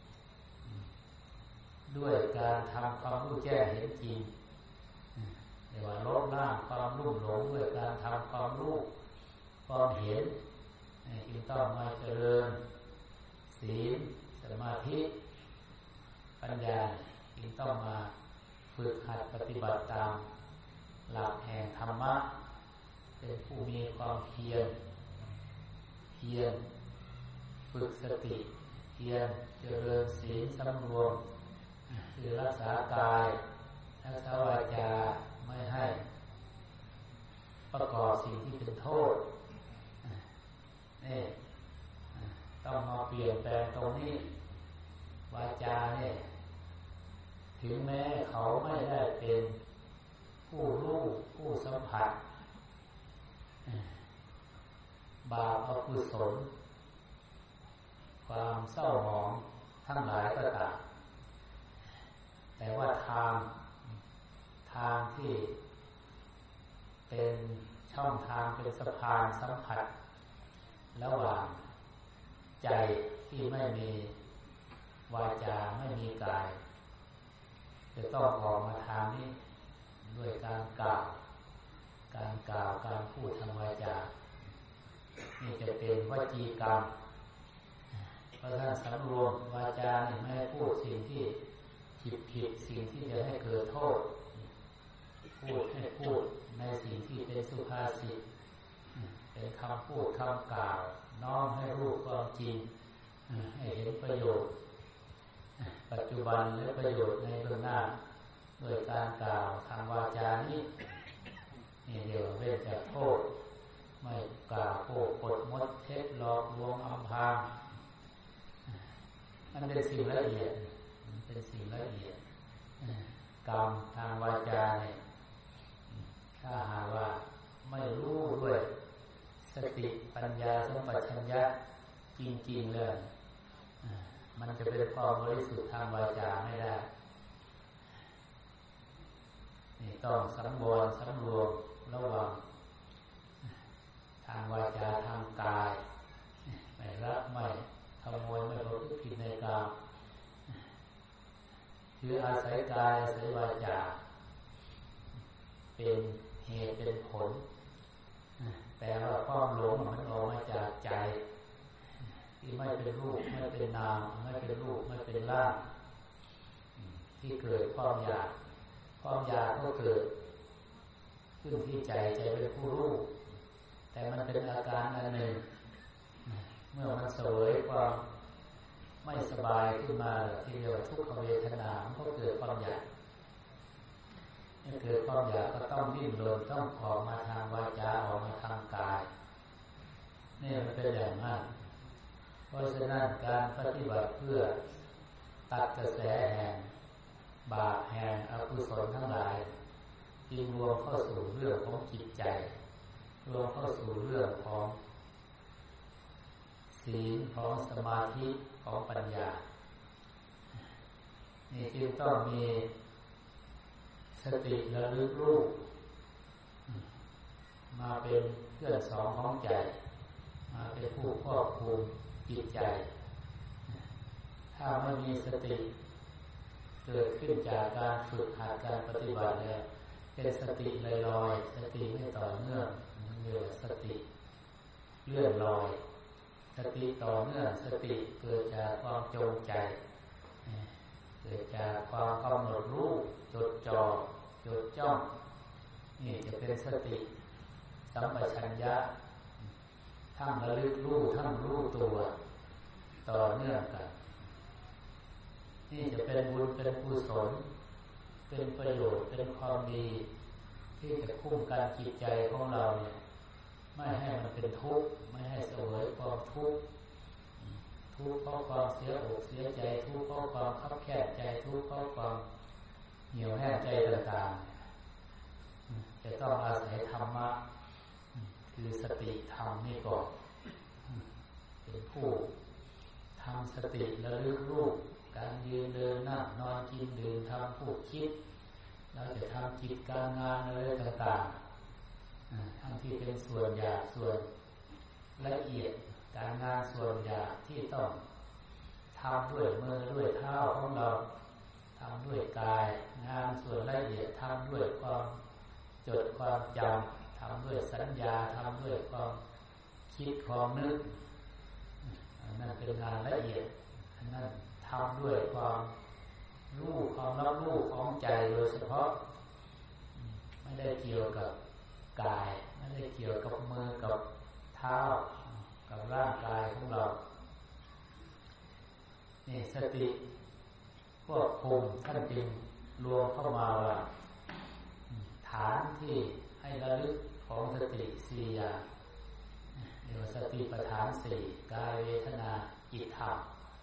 ด้วยการทำความรู้แจ้งเห็นจริงเรียกว่าลดละความรุ่มหลงด้วยการทำความรู้ความเห็นจึงต้องมาเจริญศีลสมาธิปัญญาจึงต้องมาฝึกหัดปฏิบัติตามหลักแห่งธรรมะเป็นผู้มีความเพียรฝึกสติเพียรเจริญศีลสำรวมคือรักษากายรักษาวาจาไม่ให้ประกอบสิ่งที่เป็นโทษนี่ต้องมาเปลี่ยนแปลงตรงนี้วาจาเนี่ยถึงแม้เขาไม่ได้เป็นผู้รู้ผู้สัมผัสบาปอกุศลความเศร้าหมองทั้งหลายก็ตามแต่ว่าทางที่เป็นช่องทางเป็นสะพานสัมผัสระหว่างใจที่ไม่มีวาจาไม่มีกายจะต้องออกมาทางนี้ด้วยการกล่าวการพูดทางวาจานี่จะเป็นวจีกรรมเพราะท่านสำรวมวาจาไม่ให้พูดสิ่งที่ผิดสิ่งที่จะให้เกิดโทษพูดในสิ่งที่เป็นสุภาษิตเป็นคำพูดคำกล่าวน้อมให้รู้ความจริงให้เห็นประโยชน์ปัจจุบันและประโยชน์ในเบื้องหน้าโดยการกล่าวทางวาจานี้นี่เดียวเว้นจากโทษไม่กล่าวโกหกมดเท็จหลอกลวงอำพรางมันเป็นสิ่งละเอียดเป็นสิ่งละเอียดกรรมทางวาจาเนี่ยถ้าหากว่าไม่รู้ด้วยสติปัญญาสัมปชัญญะจริงๆเลยมันจะเป็นความบริสุทธิ์ทางวาจาไม่ได้นี่ต้องสังวรสำรวมระวังทางวาจาทางกายไม่ละไม่ขโมยไม่ประพฤติผิดในกามคืออาศัยกายอาศัยวาจาเป็นเหตุเป็นผลแต่ว่าความหลงมันออกมาจากใจที่ไม่เป็นรูปไม่เป็นนามไม่เป็นรูปไม่เป็นร่างที่เกิดความอยากก็เกิดขึ้นที่ใจเป็นผู้รู้แต่มันเป็นอาการอันหนึ่งเมื่อมันเสวยความไม่สบายขึ้นมาที่เรียกว่าทุกขเวทนามันก็เกิดความอยากเมื่อเกิดความอยากก็ต้องดิ้นรนต้องออกมาทางวาจาออกมาทางกายนี่มันเป็นอย่างนั้นเพราะฉะนั้นการปฏิบัติเพื่อตัดกระแสแห่งบาปแห่งอกุศลทั้งหลายจึงรวมเข้าสู่เรื่องของจิตใจรวมเข้าสู่เรื่องของศีลของสมาธิของปัญญานี่จึงต้องมีสติระลึกรู้มาเป็นเครื่องสอนของใจมาเป็นผู้ควบคุมจิตใจถ้าไม่มีสติเกิดขึ้นจากการฝึกหัดการปฏิบัติแล้วเป็นสติลอยๆสติไม่ต่อเนื่องเรียกว่าสติเลื่อนลอยสติต่อเนื่องสติเกิดจากความจงใจเกิดจากความกำหนดรู้จดจ่อจดจ้องนี่จะเป็นสติสัมปชัญญะทั้งระลึกรู้ทั้งรู้ตัวต่อเนื่องกันนี่จะเป็นบุญเป็นกุศลเป็นประโยชน์เป็นความดีที่จะคุ้มกันจิตใจของเราเนี่ยไม่ให้มันเป็นทุกข์ไม่ให้เสวยความทุกข์เพราะความเสียอกเสียใจทุกข์เพราะความคับแคบใจทุกข์เพราะความเหี่ยวแห้งใจต่างๆจะต้องอาศัยธรรมะคือสติธรรมนี่ก่อนเป็นผู้ทำสติระลึกรู้การยืนเดินนั่งนอนกินดื่มทำพูดคิดเราจะทำกิจการงานอะไรต่างๆทั้งที่เป็นส่วนหยาบส่วนละเอียดการงานส่วนหยาบที่ต้องทำด้วยมือด้วยเท้าของเราทำด้วยกายงานส่วนละเอียดทำด้วยความจดความจำทำด้วยสัญญาทำด้วยความคิดความนึกนั่นเป็นงานละเอียดนั่นทำด้วยความรู้ความรับรู้ของใจโดยเฉพาะไม่ได้เกี่ยวกับกายไม่ได้เกี่ยวกับมือกับเท้ากับร่างกายของเรานี่สติควบคุมท่านจึงรวมเข้ามาว่าฐานที่ให้ระลึกของสติสี่อย่างเรียกว่าสติปัฏฐานสี่กายเวทนาจิตธรรม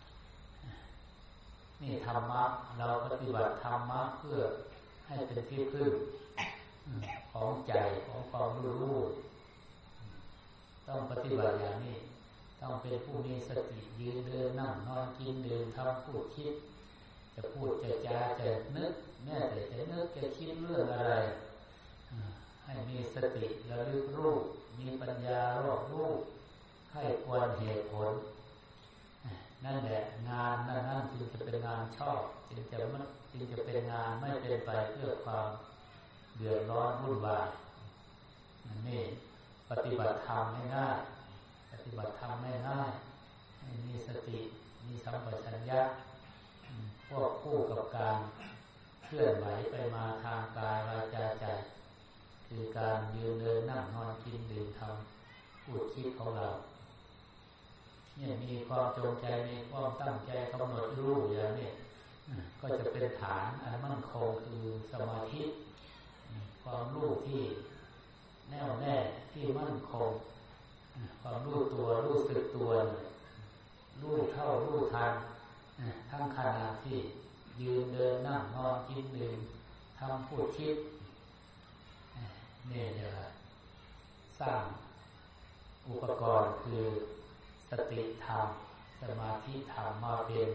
นี่ธรรมะเราปฏิบัติธรรมะเพื่อให้เป็นที่พึ่งของใจของความรู้ต้องปฏิบัติอย่างนี้ต้องเป็นผู้มีสติยืนเดินนั่งนอนกินดื่มทำพูดคิดจะพูดจะจาจะนึกแม้แต่จะนึกจะคิดเรื่องอะไรให้มีสติระลึกรู้มีปัญญารอบรู้ให้ควรเหตุผลนั่นแหละงานนั้นจึงจะเป็นงานชอบจึงจะเป็นงานไม่เป็นไปเพื่อความเดือดร้อนวุ่นวายนี่ปฏิบัติธรรมง่ายๆปฏิบัติธรรมง่ายๆมีสติมีสัมปชัญญะควบคู่กับการเคลื่อนไหวไปมาทางกายวาจาใจคือการยืนเดินนั่งนอนกินดื่มทำพูดคิดของเราเนี่ยมีความจงใจมีความตั้งใจกำหนดรู้อย่างนี้ก็จะเป็นฐานอันมั่นคงคือสมาธิความรู้ที่แน่วแน่ที่มั่นคงความรู้ตัวรู้สึกตัวรู้เท่ารู้ทันทั้งขณะที่ยืนเดินนั่งนอนกินดื่มทำพูดคิดนี่แหละสร้างอุปกรณ์คือสติธรรมสมาธิธรรมมาเป็น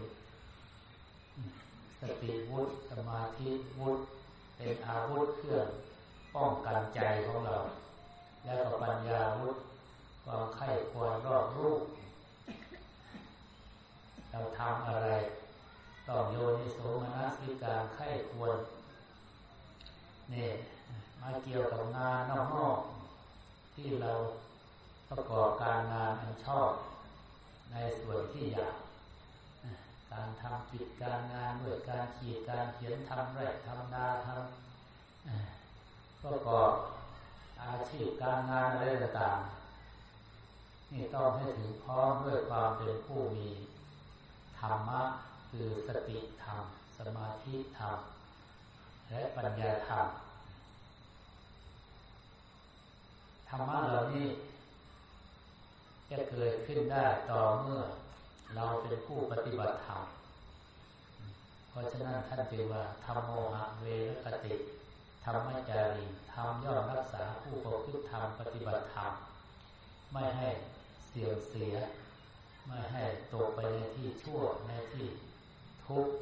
สติวุฒิสมาธิวุฒิเป็นอาวุธเครื่องป้องกันใจของเราแล้วก็ปัญญาวุฒิความใคร่ควรรอบรู้เราทำอะไรต้องโยนิโสมนสิการใคร่ควรนี่มาเกี่ยวกับงานนอกๆที่เราประกอบการงานอันชอบในส่วนที่อยากการทำกิจการงานด้วยการขีดการเขียนทำไร่ทำนาทำประกอบอาชีพการงานอะไรต่างๆนี่ต้องให้ถึงพร้อมด้วยความเป็นผู้มีธรรมะคือสติธรรมสมาธิธรรมและปัญญาธรรมธรรมะเหล่านี้จะเกิดขึ้นได้ต่อเมื่อเราเป็นผู้ปฏิบัติธรรมเพราะฉะนั้นท่านจึงว่าธัมโมหะเวรคติธรรมจารีธรรมย่อมรักษาผู้ประพฤติธรรมปฏิบัติธรรมไม่ให้เสื่อมเสียไม่ให้ตกไปในที่ชั่วในที่ทุกข์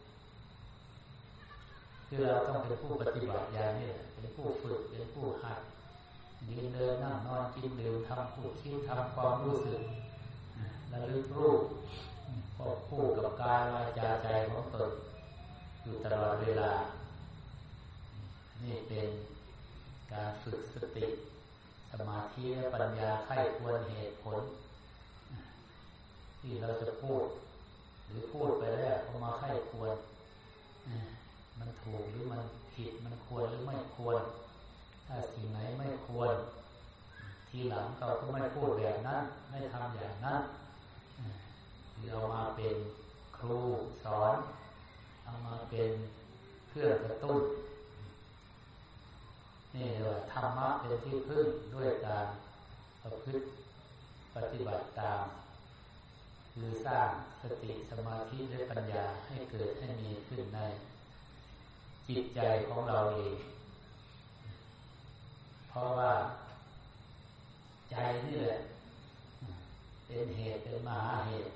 คือเราต้องเป็นผู้ปฏิบัติอย่างนี้เป็นผู้ฝึกเป็นผู้หัดยืนเดินนั่งนอนกินดื่มทำพูดคิดทำความรู้สึกระลึกรู้ควบคู่กับกายวาจาใจของตนอยู่ตลอดเวลานี่เป็นการฝึกสติสมาธิและปัญญาไข้ควรเหตุผลที่เราจะพูดหรือพูดไปแล้วเอามาไข้ควรมันถูกหรือมันผิดมันควรหรือไม่ควรถ้าสิ่งไหนไม่ควรทีหลังเราก็ไม่พูดแบบนั้นไม่ทำอย่างนั้นเรามาเป็นครูสอนเอามาเป็นเครื่องกระตุ้นนี่เรียกว่าธรรมะเป็นที่พึ่งด้วยการประพฤติปฏิบัติตามคือสร้างสติสมาธิและปัญญาให้เกิดให้มีขึ้นในจิตใจของเราเองเพราะว่าใจนี่แหละเป็นเหตุเป็นมหาเหตุ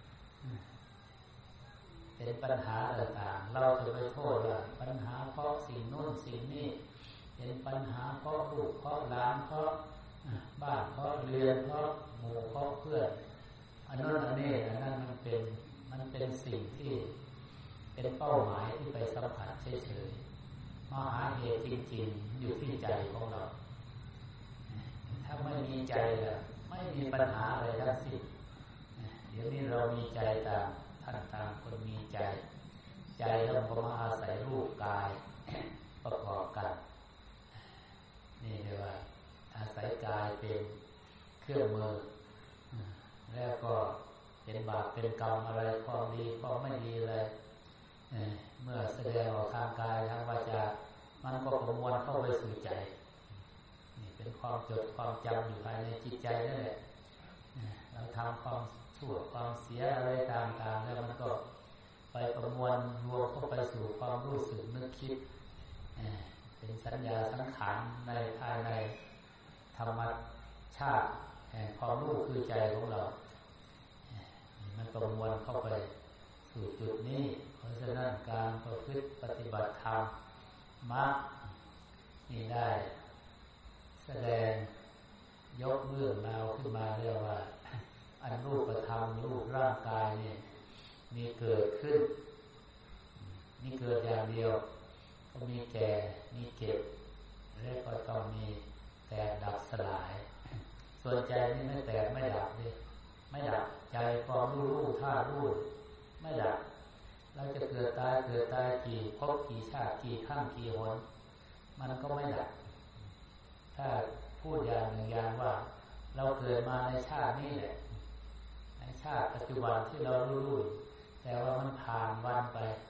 เป็นปัญหาต่างๆเราจะไปโทษว่าปัญหาเพราะสิ่งโน้นสิ่งนี้เป็นปัญหาเพราะลูกเพราะหลานเพราะบ้านเพราะเรือนเพราะหมู่เพราะเพื่อนอันนั้นอันนี้อันนั้นมันเป็นสิ่งที่เป็นเป้าหมายที่ไปสัมผัสเฉยๆมหาเหตุจริงๆอยู่ที่ใจของเราถ้าไม่มีใจแล้วไม่มีปัญหาอะไรทั้งสิ้นเดี๋ยวนี้เรามีใจต่างท่านต่างคนมีใจเราก็มาอาศัยรูปกายประกอบกันนี่เรียกว่าอาศัยกายเป็นเครื่องมือแล้วก็เป็นบาปเป็นกรรมอะไรความดีความไม่ดีอะไรเมื่อแสดงออกทางกายทางวาจามันก็ประมวลเข้าไปสู่ใจนี่เป็นความจดความจำอยู่ภายในจิตใจนั่นแหละเราทำความชั่วความเสียอะไรต่างๆแล้วมันก็ไปประมวลรวมเข้าไปสู่ความรู้สึกนึกคิดเป็นสัญญาสังขารในภายในธรรมชาติแห่งความรู้คือใจของเรามันประมวลเข้าไปสู่จุดนี้เพราะฉะนั้นการประพฤติปฏิบัติธรรมมรรคนี่ได้แสดงยกเรื่องราวขึ้นมาเรียกว่าอันรูปธรรมรูปร่างกายนี่มีเกิดขึ้นมีเกิดอย่างเดียวก็มีแก่มีเก็บและก็ต้องมีแตกดับสลายส่วนใจนี่ไม่แตกไม่ดับเลยไม่ดับใจความรู้ท่ารู้ไม่ดับเราจะเกิดตายกี่ภพกี่ชาติกี่ครั้งกี่หนมันก็ไม่ดับถ้าพูดอย่างหนึ่งอย่างว่าเราเกิดมาในชาตินี้แหละในชาติปัจจุบันที่เรารู้แต่ว่ามันผ่านวันไป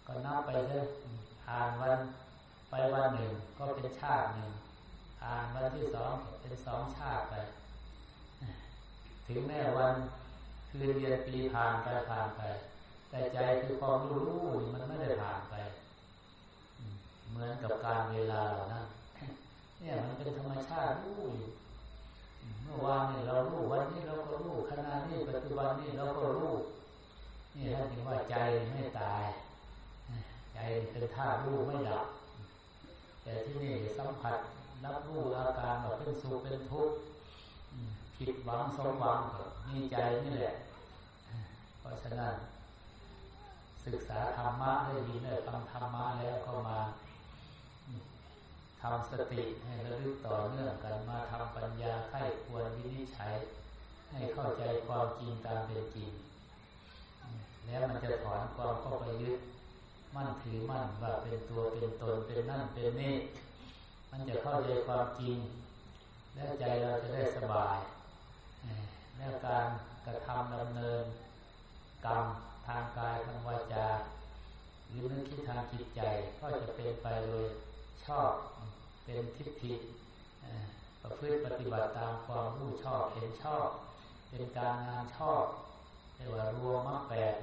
ก็นับไปเถอะผ่านวันไปวันหนึ่งก็เป็นชาติหนึ่งผ่านวันที่สองเป็นสองชาติไปถึงแม้วันคืนเดือนปีผ่านไปแต่ใจคือความรู้มันไม่ได้ผ่านไปเหมือนกับการเวลาเหล่านั้นเนี่ยมันเป็นธรรมชาติรู้อยู่เมื่อวานนี่เรารู้วันนี้เราก็รู้ขณะนี้ปัจจุบันนี้เราก็รู้นี่ท่านจึงว่าใจไม่ตายใจเป็นธาตุรู้ไม่ดับแต่ที่นี่สัมผัสรับรู้อาการแบบเป็นสุขเป็นทุกข์ผิดหวังสมหวังมีใจนี่แหละเพราะฉะนั้นศึกษาธรรมะได้ยินได้ฟังธรรมะแล้วก็มาทำสติให้ระลึกต่อเนื่องกันมาทำปัญญาไข้ควรวินิจฉัยให้เข้าใจความจริงตามเป็นจริงแล้วมันจะถอนความเข้าไปยึดมั่นถือมั่นว่าเป็นตัวเป็นตนเป็นนั่นเป็นนี่มันจะเข้าใจความจริงแล้วใจเราจะได้สบายแล้วการกระทำดำเนินกรรมทางกายทางวาจาหรือนึกคิดทางจิตใจก็จะเป็นไปโดยชอบเป็นทิฏฐิประพฤติปฏิบัติตามความรู้ชอบเห็นชอบเป็นการงานชอบเรียกว่ารวมมรรคแปด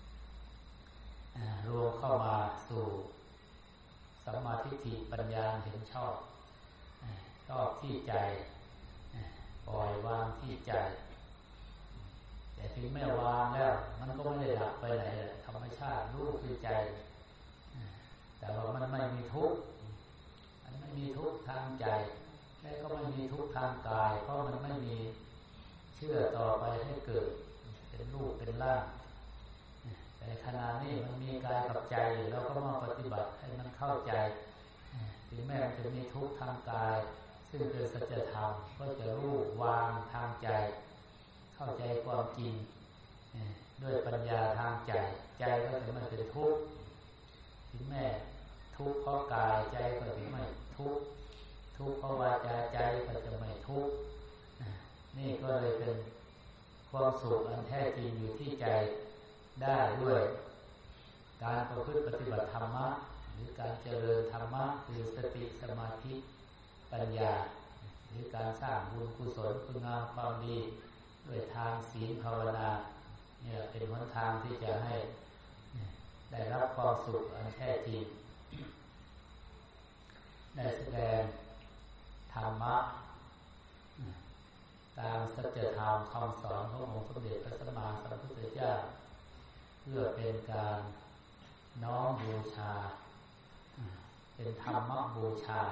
รวมเข้ามาสู่สัมมาทิฏฐิปัญญาเห็นชอบชอบที่ใจปล่อยวางที่ใจแต่ถึงแม้วางแล้วมันก็ไม่ได้ดับไปไหนธรรมชาติรู้คือใจแต่ว่ามันไม่มีทุกข์มันไม่มีทุกข์ทางใจและก็ไม่มีทุกข์ทางกายเพราะมันไม่มีเชื่อต่อไปให้เกิดเป็นรูปเป็นร่างแต่ขณะนี้มันมีกายกับใจอยู่เราก็มาปฏิบัติให้มันเข้าใจถึงแม้มันจะมีทุกข์ทางกายซึ่งเป็นสัจธรรมก็จะรู้วางทางใจเข้าใจความจริงด้วยปัญญาทางใจใจก็จะไม่เป็นทุกข์ถึงแม้ทุกข์เพราะกายใจก็จะไม่ทุกข์ทุกข์เพราะวาจาใจก็จะไม่ทุกข์นี่ก็เลยเป็นความสุขอันแท้จริงอยู่ที่ใจได้ด้วยการประพฤติปฏิบัติธรรมะหรือการเจริญธรรมะคือสติสมาธิปัญญาหรือการสร้างบุญกุศลคุณงามความดีด้วยทางศีลภาวนาเนี่ยเป็นหนทางที่จะให้ได้รับความสุขอันแท้จริงได้แสดงธรรมะตามสัจธรรมคำสอนขององค์สมเด็จพระสัมมาสัมพุทธเจ้าเพื่อเป็นการน้อมบูชาเป็นธรรมบูชา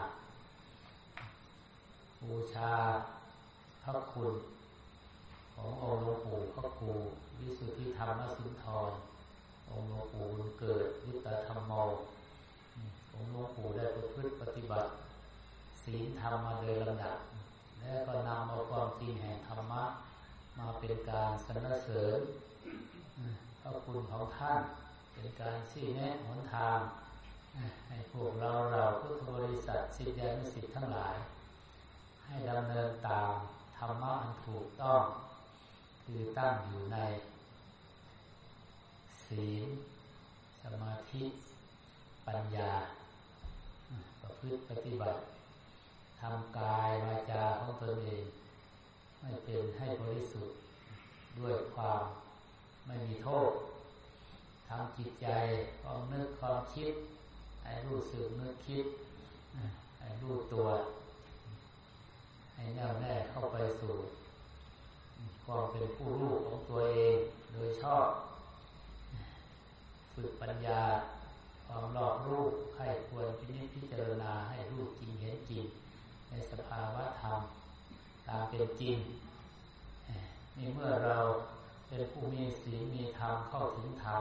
บูชาพระคุณขององค์หลวงปู่พระครูวิสุทธิธรรมสุนทรองค์หลวงปู่บุญเกิดยุตตธรรมโมองค์หลวงปู่ได้ประพฤติปฏิบัติศีลธรรมมาโดยลำดับและก็นำเอาความจริงแห่งธรรมะมาเป็นการสรรเสริญพระคุณของท่านเป็นการชี้แนะหนทางให้พวกเราพุทธบริษัทศิษยานุศิษย์ทั้งหลายให้ดำเนินตามธรรมะอันถูกต้องคือตั้งอยู่ในศีลสมาธิปัญญาประพฤติปฏิบัติทำกายวาจาของตนเองให้เป็นให้บริสุทธิ์ด้วยความไม่มีโทษทำจิตใจความนึกความคิดให้รู้สึกนึกคิดให้รู้ตัวให้แน่วแน่เข้าไปสู่ความเป็นผู้รู้ของตัวเองโดยชอบฝึกปัญญาความรอบรู้ใคร่ควรพิจารณาให้รู้จริงเห็นจริงในสภาวะธรรมตามเป็นจริงนี่เมื่อเราเป็นผู้มีศีลมีธรรมเข้าถึงธรรม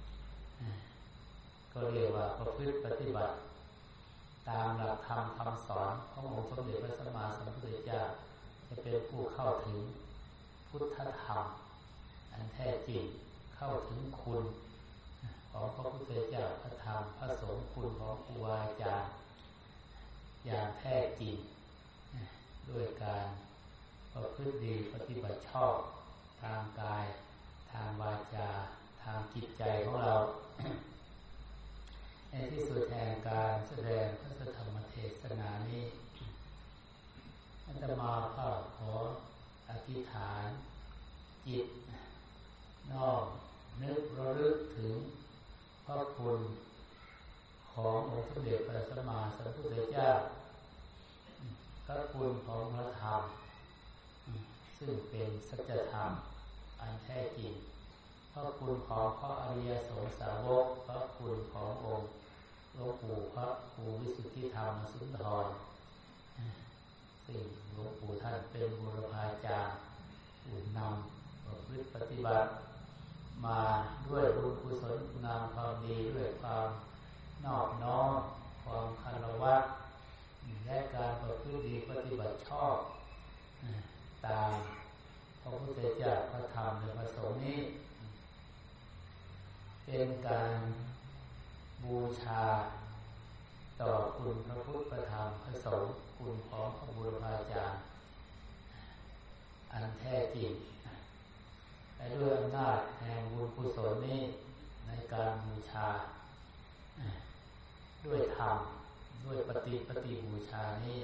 ก็เรียกว่าประพฤติปฏิบัติตามหลักธรรมคำสอนขององค์สมเด็จพระสัมมาสัมพุทธเจ้าจะเป็นผู้เข้าถึงพุทธธรรมอันแท้จริงเข้าถึงคุณของพระพุทธเจ้าพระธรรมพระสงฆ์คุณของครูบาอาจารย์อย่างแท้จริงด้วยการประพฤติดีปฏิบัติชอบทางกายทางวาจาทางจิตใจของเราในที่สุดแห่งการแสดงพระธรรมเทศนานี้อาตมาภาพขออธิษฐานจิตน้อมนึกระลึกถึงพระคุณขององค์สมเด็จพระสัมมาสัมพุทธเจ้าพระคุณของพระธรรมซึ่งเป็นสัจธรรมอันแท้จริงพระคุณของพระอริยสงฆ์สาวกพระคุณขององค์หลวงปู่พระครูวิสุทธิธรรมสุนทรซึ่งหลวงปู่ท่านเป็นบูรพาจารย์ผู้นำประพฤติปฏิบัติมาด้วยบุญกุศลงามความดีด้วยความนอบน้อมความคารวะและการประพฤติดีปฏิบัติชอบตามพระพุทธเจ้าพระธรรมและพระสงฆ์นี้เป็นการบูชาต่อคุณพระพุทธพระธรรมพระสงฆ์คุณของพระบูรพาจารย์อันแท้จริงและด้วยอำนาจแห่งบุญกุศลนี้ในการบูชาด้วยธรรมด้วยปฏิบูชานี้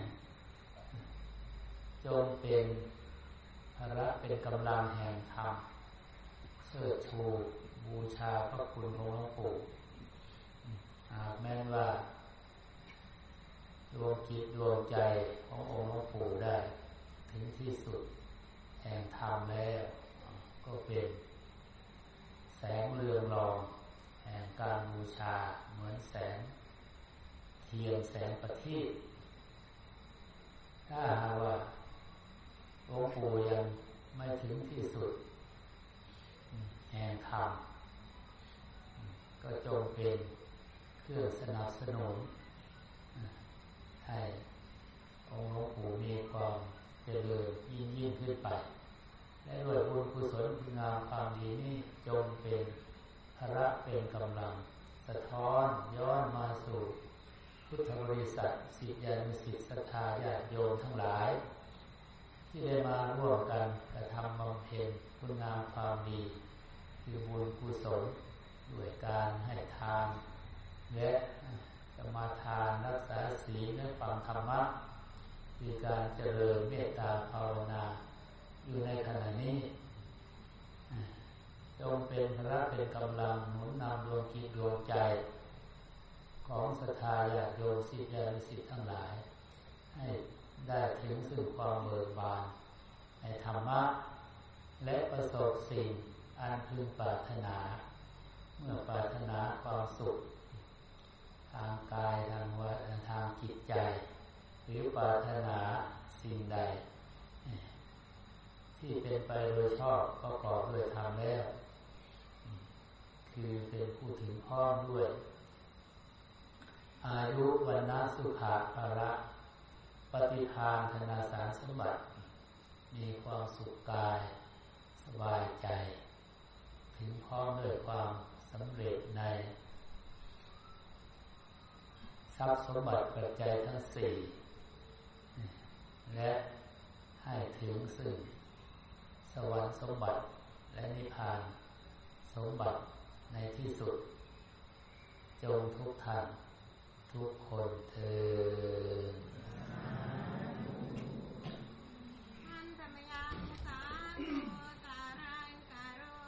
จงเป็นภาระเป็นกำลังแห่งธรรมเชิดชูบูชาพระคุณของหลวงปู่หากแม้นว่าดวงจิตดวงใจขององค์หลวงปู่ได้ถึงที่สุดแห่งธรรมแล้วก็เป็นแสงเรืองรองแห่งการบูชาเหมือนแสงเทียนแสงประทีปถ้าหากว่าหลวงปู่ยังไม่ถึงที่สุดแห่งธรรมก็จงเป็นเครื่องสนับสนุนให้องค์หลวงปู่มีความเจริญยิ่งขึ้นไปและด้วยบุญกุศลคุณงามความดีนี้จงเป็นภาระเป็นกำลังสะท้อนย้อนมาสู่พุทธบริษัทศิษยานุศิษย์ศรัทธาญาติโยมทั้งหลายที่ได้มาร่วมกันกระทำบำเพ็ญคุณงามความดีคือบุญกุศลด้วยการให้ทานและสมาทานรักษาศีลและฟังธรรมะคือการเจริญเมตตาภาวนาอยู่ในขณะนี้จงเป็นพระเป็นกำลังหนุนนำดวงจิตดวงใจของศรัทธาญาติโยมศิษยานุศิษย์ทั้งหลายให้ได้ถึงซึ่งความเบิกบานในธรรมะและประสบสิ่งอันพึงปรารถนาเมื่อปรารถนาความสุขทางกายทางวาจาทางจิตใจหรือปรารถนาสิ่งใดที่เป็นไปโดยชอบประกอบด้วยธรรมแล้วคือเป็นผู้ถึงพร้อมด้วยอายุวันนะสุขะภละปฏิภาณธนาสารสมบัติมีความสุขกายสบายใจถึงพร้อมด้วยความสำเร็จในทรัพย์สมบัติปัจจัยทั้งสี่และให้ถึงซึ่งสวรรค์สมบัติและนิพพานสมบัติในที่สุดจงทุกท่านทุกคนเทอญ